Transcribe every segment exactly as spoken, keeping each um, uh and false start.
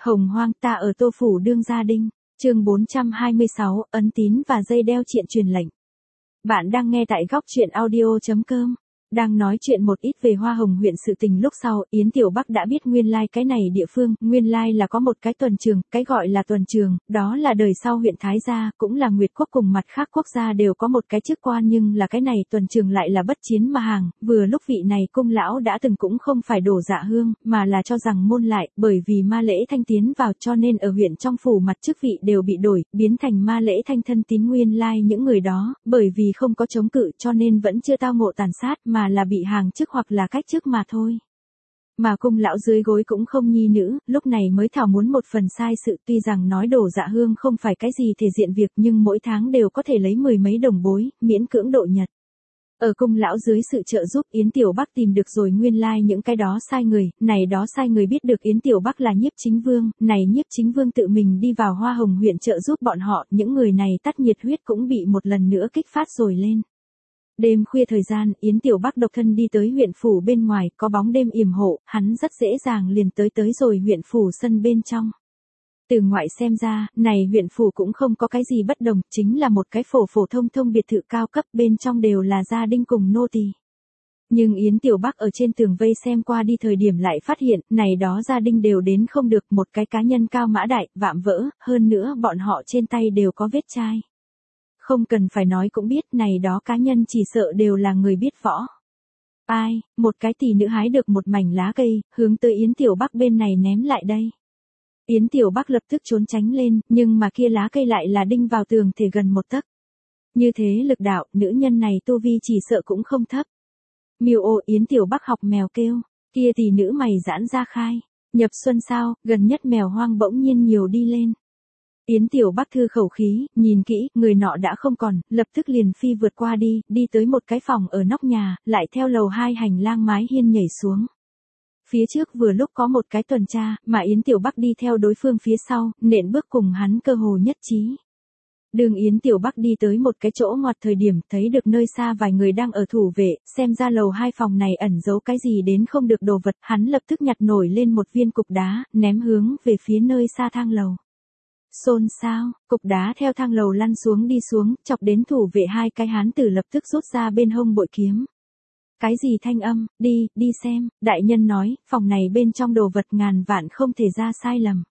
Hồng hoang ta ở Tô Phủ đương gia đinh, chương bốn trăm hai mươi sáu, ấn tín và dây đeo triện truyền lệnh. Bạn đang nghe tại góc truyện audio chấm com. Đang nói chuyện một ít về Hoa Hồng huyện sự tình lúc sau, Yến Tiểu Bắc đã biết nguyên lai like cái này địa phương, nguyên lai like là có một cái tuần trường, cái gọi là tuần trường, đó là đời sau huyện Thái Gia, cũng là Nguyệt Quốc cùng mặt khác quốc gia đều có một cái chức quan, nhưng là cái này tuần trường lại là bất chiến mà hàng, vừa lúc vị này cung lão đã từng cũng không phải đổ dạ hương, mà là cho rằng môn lại, bởi vì ma lễ thanh tiến vào cho nên ở huyện trong phủ mặt chức vị đều bị đổi, biến thành ma lễ thanh thân tín nguyên lai like những người đó, bởi vì không có chống cự cho nên vẫn chưa tao ngộ tàn sát mà là bị hàng chức hoặc là cách chức mà thôi. Mà cung lão dưới gối cũng không nhi nữ, lúc này mới thảo muốn một phần sai sự, tuy rằng nói đổ dạ hương không phải cái gì thể diện việc nhưng mỗi tháng đều có thể lấy mười mấy đồng bối, miễn cưỡng độ nhật. Ở cung lão dưới sự trợ giúp Yến Tiểu Bắc tìm được rồi nguyên lai like những cái đó sai người, này đó sai người biết được Yến Tiểu Bắc là Nhiếp Chính Vương, này Nhiếp Chính Vương tự mình đi vào Hoa Hồng huyện trợ giúp bọn họ, những người này tắt nhiệt huyết cũng bị một lần nữa kích phát rồi lên. Đêm khuya thời gian, Yến Tiểu Bắc độc thân đi tới huyện phủ bên ngoài, có bóng đêm yểm hộ, hắn rất dễ dàng liền tới tới rồi huyện phủ sân bên trong. Từ ngoại xem ra, này huyện phủ cũng không có cái gì bất đồng, chính là một cái phổ phổ thông thông biệt thự cao cấp, bên trong đều là gia đình cùng nô tỳ. Nhưng Yến Tiểu Bắc ở trên tường vây xem qua đi thời điểm lại phát hiện, này đó gia đình đều đến không được, một cái cá nhân cao mã đại, vạm vỡ, hơn nữa bọn họ trên tay đều có vết chai. Không cần phải nói cũng biết này đó cá nhân chỉ sợ đều là người biết võ. Ai, một cái tỷ nữ hái được một mảnh lá cây, hướng tới Yến Tiểu Bắc bên này ném lại đây. Yến Tiểu Bắc lập tức trốn tránh lên, nhưng mà kia lá cây lại là đinh vào tường thể gần một tấc. Như thế lực đạo, nữ nhân này tu vi chỉ sợ cũng không thấp. Miêu ô Yến Tiểu Bắc học mèo kêu, kia tỷ nữ mày giãn ra khai, nhập xuân sao, gần nhất mèo hoang bỗng nhiên nhiều đi lên. Yến Tiểu Bắc thư khẩu khí, nhìn kỹ, người nọ đã không còn, lập tức liền phi vượt qua đi, đi tới một cái phòng ở nóc nhà, lại theo lầu hai hành lang mái hiên nhảy xuống. Phía trước vừa lúc có một cái tuần tra, mà Yến Tiểu Bắc đi theo đối phương phía sau, nện bước cùng hắn cơ hồ nhất trí. Đường Yến Tiểu Bắc đi tới một cái chỗ ngoặt thời điểm, thấy được nơi xa vài người đang ở thủ vệ, xem ra lầu hai phòng này ẩn giấu cái gì đến không được đồ vật, hắn lập tức nhặt nổi lên một viên cục đá, ném hướng về phía nơi xa thang lầu. Xôn xao, cục đá theo thang lầu lăn xuống đi xuống, chọc đến thủ vệ hai cái hán tử lập tức rút ra bên hông bội kiếm. Cái gì thanh âm, đi, đi xem, đại nhân nói, phòng này bên trong đồ vật ngàn vạn không thể ra sai lầm.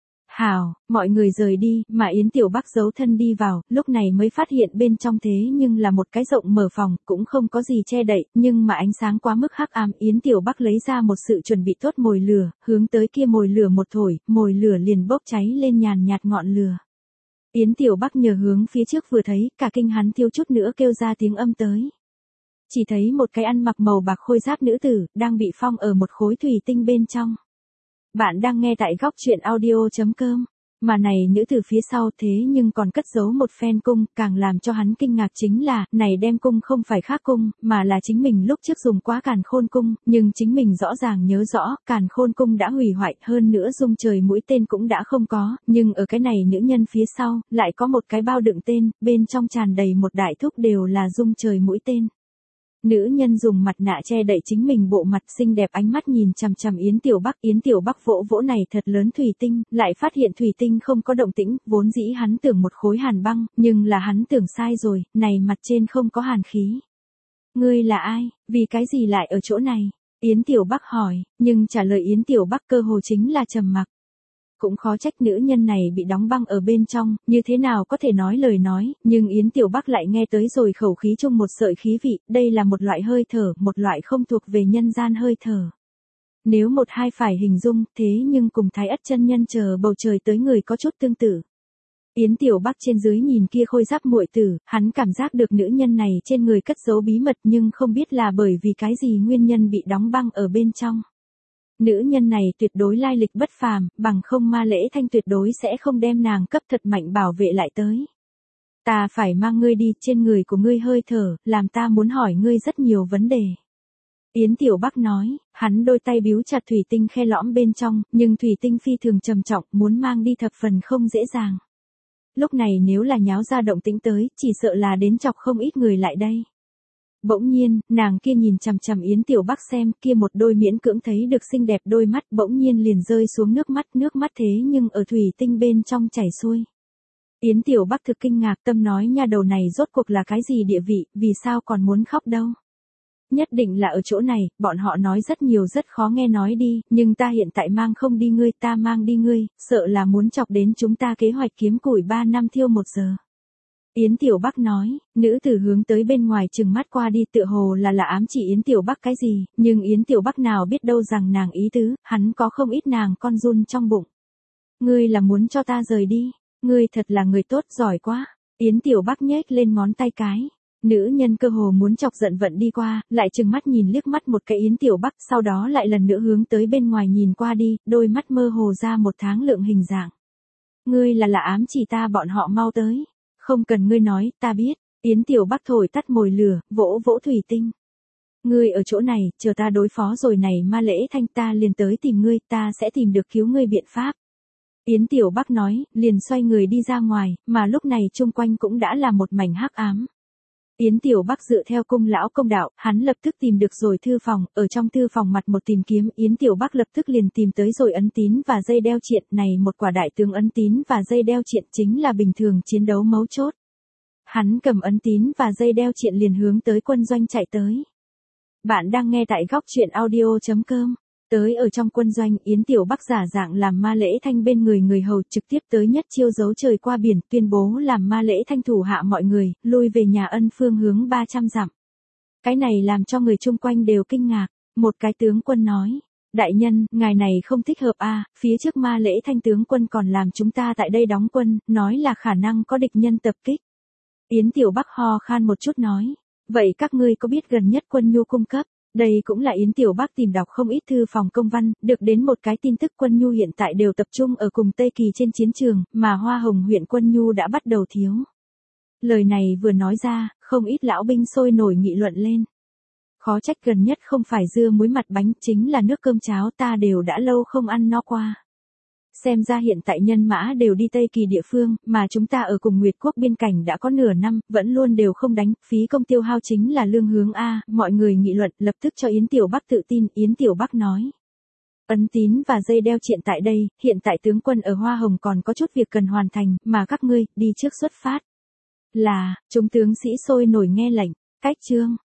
Hào, mọi người rời đi, mà Yến Tiểu Bắc giấu thân đi vào, lúc này mới phát hiện bên trong thế nhưng là một cái rộng mở phòng, cũng không có gì che đậy, nhưng mà ánh sáng quá mức hắc ám, Yến Tiểu Bắc lấy ra một sự chuẩn bị tốt mồi lửa, hướng tới kia mồi lửa một thổi, mồi lửa liền bốc cháy lên nhàn nhạt ngọn lửa. Yến Tiểu Bắc nhờ hướng phía trước vừa thấy, cả kinh hắn thiếu chút nữa kêu ra tiếng âm tới. Chỉ thấy một cái ăn mặc màu bạc khôi giáp nữ tử, đang bị phong ở một khối thủy tinh bên trong. Bạn đang nghe tại góc truyện audio chấm com. Mà này nữ từ phía sau thế nhưng còn cất giấu một phen cung, càng làm cho hắn kinh ngạc chính là, này đem cung không phải khác cung, mà là chính mình lúc trước dùng quá càn khôn cung, nhưng chính mình rõ ràng nhớ rõ, càn khôn cung đã hủy hoại, hơn nữa dung trời mũi tên cũng đã không có, nhưng ở cái này nữ nhân phía sau, lại có một cái bao đựng tên, bên trong tràn đầy một đại thúc đều là dung trời mũi tên. Nữ nhân dùng mặt nạ che đậy chính mình bộ mặt xinh đẹp, ánh mắt nhìn chằm chằm Yến Tiểu Bắc, Yến Tiểu Bắc vỗ vỗ này thật lớn thủy tinh, lại phát hiện thủy tinh không có động tĩnh, vốn dĩ hắn tưởng một khối hàn băng, nhưng là hắn tưởng sai rồi, này mặt trên không có hàn khí. Ngươi là ai, vì cái gì lại ở chỗ này? Yến Tiểu Bắc hỏi, nhưng trả lời Yến Tiểu Bắc cơ hồ chính là trầm mặc. Cũng khó trách nữ nhân này bị đóng băng ở bên trong, như thế nào có thể nói lời nói, nhưng Yến Tiểu Bắc lại nghe tới rồi khẩu khí chung một sợi khí vị, đây là một loại hơi thở, một loại không thuộc về nhân gian hơi thở. Nếu một hai phải hình dung, thế nhưng cùng Thái Ất chân nhân chờ bầu trời tới người có chút tương tự. Yến Tiểu Bắc trên dưới nhìn kia khôi giáp muội tử, hắn cảm giác được nữ nhân này trên người cất giấu bí mật nhưng không biết là bởi vì cái gì nguyên nhân bị đóng băng ở bên trong. Nữ nhân này tuyệt đối lai lịch bất phàm, bằng không ma lễ thanh tuyệt đối sẽ không đem nàng cấp thật mạnh bảo vệ lại tới. Ta phải mang ngươi đi, trên người của ngươi hơi thở, làm ta muốn hỏi ngươi rất nhiều vấn đề. Yến Tiểu Bắc nói, hắn đôi tay bíu chặt thủy tinh khe lõm bên trong, nhưng thủy tinh phi thường trầm trọng, muốn mang đi thập phần không dễ dàng. Lúc này nếu là nháo ra động tĩnh tới, chỉ sợ là đến chọc không ít người lại đây. Bỗng nhiên, nàng kia nhìn chằm chằm Yến Tiểu Bắc xem, kia một đôi miễn cưỡng thấy được xinh đẹp đôi mắt bỗng nhiên liền rơi xuống nước mắt, nước mắt thế nhưng ở thủy tinh bên trong chảy xuôi. Yến Tiểu Bắc thực kinh ngạc, tâm nói nha đầu này rốt cuộc là cái gì địa vị, vì sao còn muốn khóc đâu. Nhất định là ở chỗ này, bọn họ nói rất nhiều rất khó nghe nói đi, nhưng ta hiện tại mang không đi ngươi, ta mang đi ngươi, sợ là muốn chọc đến chúng ta kế hoạch kiếm củi ba năm thiêu một giờ. Yến Tiểu Bắc nói, nữ tử hướng tới bên ngoài chừng mắt qua đi tựa hồ là là ám chỉ Yến Tiểu Bắc cái gì, nhưng Yến Tiểu Bắc nào biết đâu rằng nàng ý tứ, hắn có không ít nàng con run trong bụng. Ngươi là muốn cho ta rời đi, ngươi thật là người tốt giỏi quá. Yến Tiểu Bắc nhếch lên ngón tay cái. Nữ nhân cơ hồ muốn chọc giận vận đi qua, lại chừng mắt nhìn liếc mắt một cái Yến Tiểu Bắc, sau đó lại lần nữa hướng tới bên ngoài nhìn qua đi, đôi mắt mơ hồ ra một tháng lượng hình dạng. Ngươi là là ám chỉ ta bọn họ mau tới. Không cần ngươi nói, ta biết. Yến Tiểu Bắc thổi tắt mồi lửa, vỗ vỗ thủy tinh. Ngươi ở chỗ này, chờ ta đối phó rồi này ma lễ thanh ta liền tới tìm ngươi, ta sẽ tìm được cứu ngươi biện pháp. Yến Tiểu Bắc nói, liền xoay người đi ra ngoài, mà lúc này chung quanh cũng đã là một mảnh hắc ám. Yến Tiểu Bắc dựa theo cung lão công đạo, hắn lập tức tìm được rồi thư phòng, ở trong thư phòng mặt một tìm kiếm, Yến Tiểu Bắc lập tức liền tìm tới rồi ấn tín và dây đeo triện, này một quả đại tướng ấn tín và dây đeo triện chính là bình thường chiến đấu mấu chốt. Hắn cầm ấn tín và dây đeo triện liền hướng tới quân doanh chạy tới. Bạn đang nghe tại góc truyện audio chấm com. Tới ở trong quân doanh, Yến Tiểu Bắc giả dạng làm ma lễ thanh bên người người hầu trực tiếp tới nhất chiêu giấu trời qua biển, tuyên bố làm ma lễ thanh thủ hạ mọi người, lui về nhà ân phương hướng ba trăm dặm. Cái này làm cho người chung quanh đều kinh ngạc, một cái tướng quân nói, đại nhân, ngài này không thích hợp a, phía trước ma lễ thanh tướng quân còn làm chúng ta tại đây đóng quân, nói là khả năng có địch nhân tập kích. Yến Tiểu Bắc ho khan một chút nói, vậy các ngươi có biết gần nhất quân nhu cung cấp? Đây cũng là Yến Tiểu Bắc tìm đọc không ít thư phòng công văn, được đến một cái tin tức quân nhu hiện tại đều tập trung ở cùng Tây Kỳ trên chiến trường, mà Hoa Hồng huyện quân nhu đã bắt đầu thiếu. Lời này vừa nói ra, không ít lão binh sôi nổi nghị luận lên. Khó trách gần nhất không phải dưa muối mặt bánh, chính là nước cơm cháo ta đều đã lâu không ăn no qua. Xem ra hiện tại nhân mã đều đi Tây Kỳ địa phương, mà chúng ta ở cùng Nguyệt Quốc biên cảnh đã có nửa năm, vẫn luôn đều không đánh, phí công tiêu hao chính là lương hướng A, mọi người nghị luận, lập tức cho Yến Tiểu Bắc tự tin, Yến Tiểu Bắc nói. Ấn tín và dây đeo triện tại đây, hiện tại tướng quân ở Hoa Hồng còn có chút việc cần hoàn thành, mà các ngươi, đi trước xuất phát. Là, chúng tướng sĩ sôi nổi nghe lệnh, cách chương.